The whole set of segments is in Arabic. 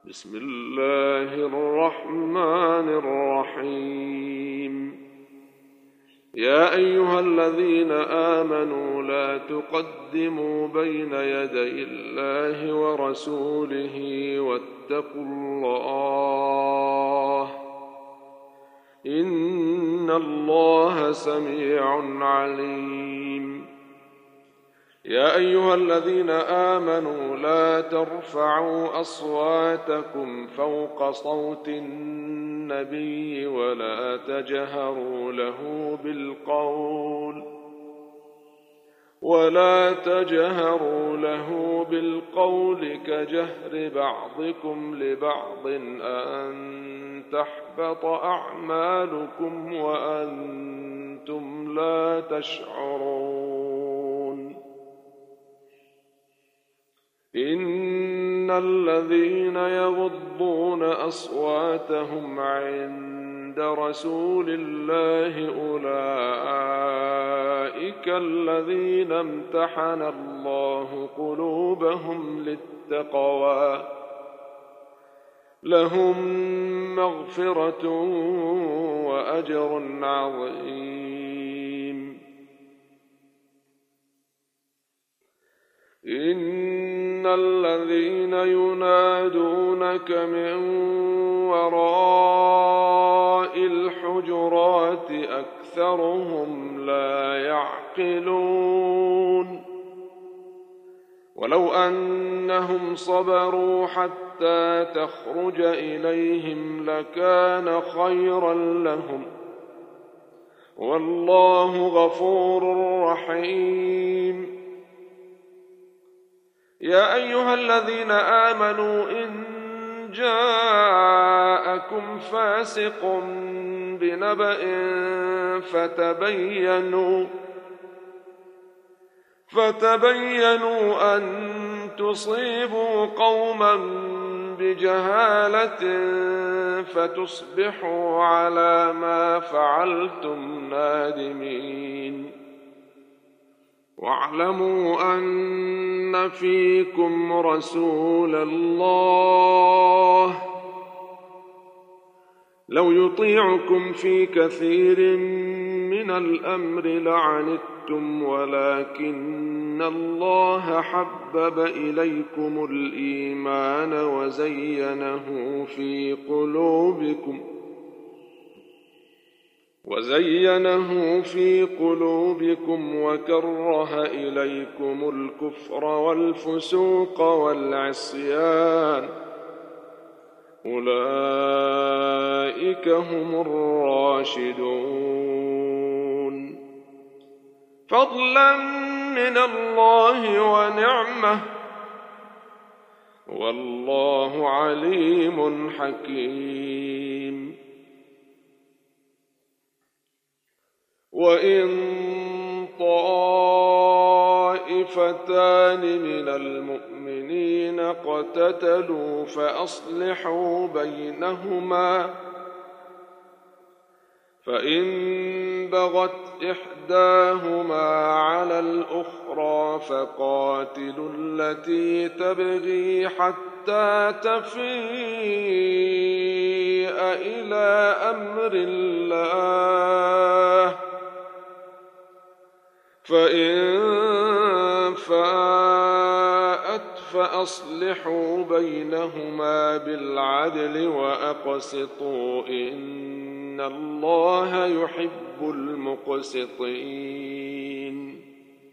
بسم الله الرحمن الرحيم. يا أيها الذين آمنوا لا تقدموا بين يدي الله ورسوله واتقوا الله إن الله سميع عليم. يا أيها الذين آمنوا لا ترفعوا أصواتكم فوق صوت النبي ولا تجهروا له بالقول كجهر بعضكم لبعض أن تحبط أعمالكم وأنتم لا تشعرون. إن الذين يغضون أصواتهم عند رسول الله أولئك الذين امتحن الله قلوبهم للتقوى لهم مغفرة وأجر عظيم. إن الذين ينادونك من وراء الحجرات أكثرهم لا يعقلون. ولو أنهم صبروا حتى تخرج إليهم لكان خيرا لهم والله غفور رحيم. يا أيها الذين آمنوا إن جاءكم فاسق بنبأ فتبينوا أن تصيبوا قوما بجهالة فتصبحوا على ما فعلتم نادمين. واعلموا أن فيكم رسول الله لو يطيعكم في كثير من الأمر لعنتم ولكن الله حبب إليكم الإيمان وزينه في قلوبكم وكره إليكم الكفر والفسوق والعصيان أولئك هم الراشدون فضلا من الله ونعمة والله عليم حكيم. وإن طائفتان من المؤمنين اقتتلوا فأصلحوا بينهما فإن بغت إحداهما على الأخرى فقاتلوا التي تبغي حتى تفيء إلى أمر الله فإن فاءت فأصلحوا بينهما بالعدل وأقسطوا إن الله يحب المقسطين.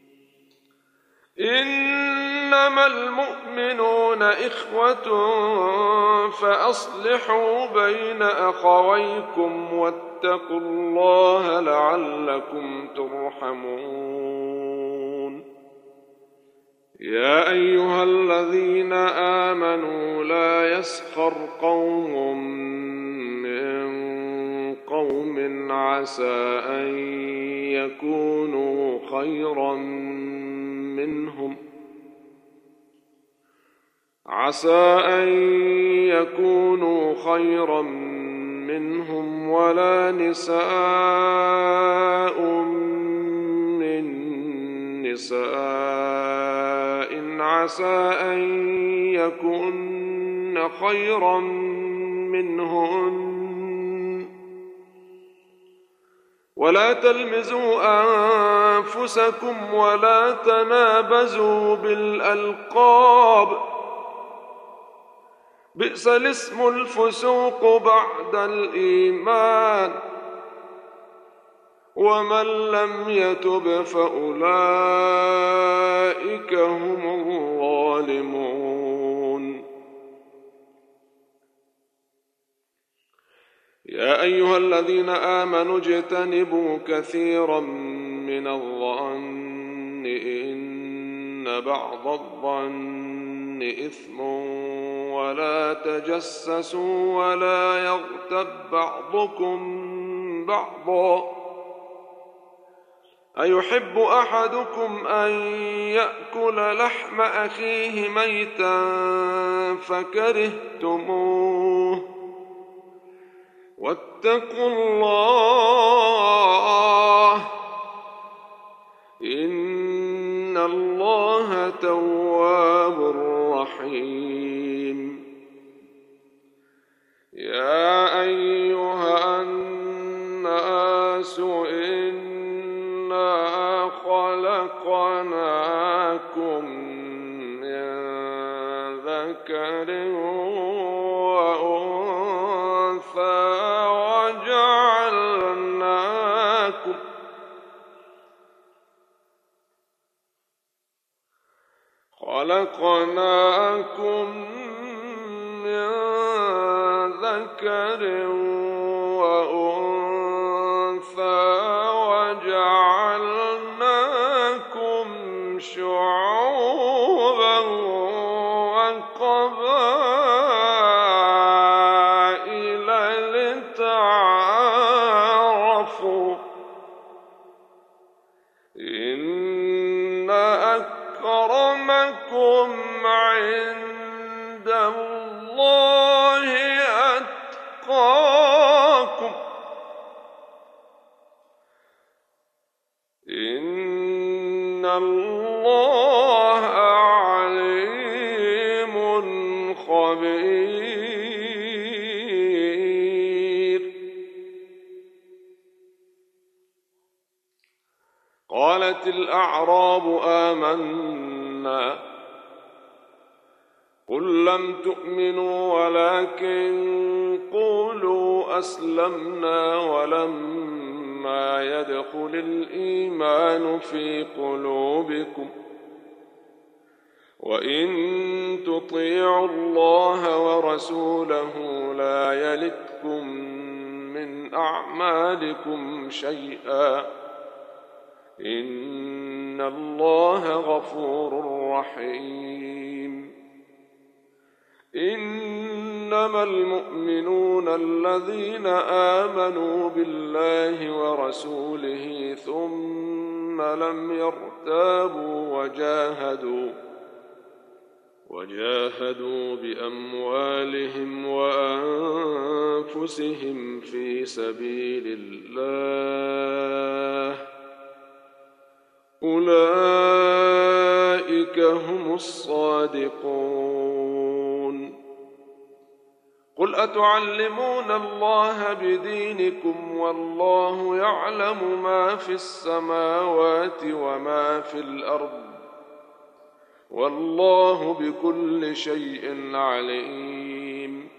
إنما المؤمنون إخوة فأصلحوا بين أخويكم واتقوا الله لعلكم ترحمون. يا أيها الذين آمنوا لا يسخر قوم من قوم عسى أن يكونوا خيرا منهم ولا نساء من نساء عسى أن يكن خيرا منهن ولا تلمزوا أنفسكم ولا تنابزوا بالألقاب بئس الاسم الفسوق بعد الإيمان ومن لم يتب فأولئك هم الظالمون. يا أيها الذين آمنوا اجتنبوا كثيرا من الظن إن بعض الظن إثم ولا تجسسوا ولا يغتب بعضكم بعضا أيحب أحدكم أن يأكل لحم أخيه ميتا فكرهتموه واتقوا الله إن الله تواب رحيم. يا أيها الناس إنا خلقناكم من ذكر وأنثى خلقناكم من ذكر وأنثى وجعلناكم شعوبا وقبائل لتعارفوا إن أكرمكم عند الله أتقاكم إن الله عليم خبير. قالت الأعراب آمنا قل لم تؤمنوا ولكن قولوا أسلمنا ولما يدخل الإيمان في قلوبكم وإن تطيعوا الله ورسوله لا يلتكم من أعمالكم شيئا إن الله غفور رحيم. إنما المؤمنون الذين آمنوا بالله ورسوله ثم لم يرتابوا وجاهدوا بأموالهم وأنفسهم في سبيل الله أولئك هم الصادقون. قل أتعلمون الله بدينكم والله يعلم ما في السماوات وما في الأرض والله بكل شيء عليم.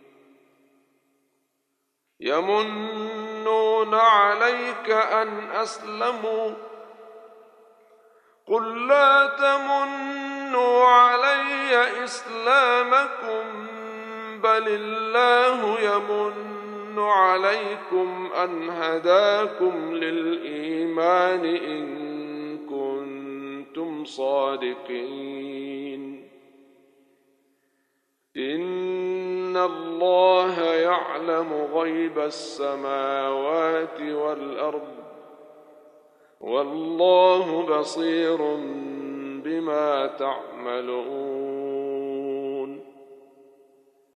يمنون عليك أن أسلموا قل لا تمنوا علي إسلامكم بل الله يمن عليكم أن هداكم للإيمان إن كنتم صادقين. إن الله يعلم غيب السماوات والأرض والله بصير بما تعملون.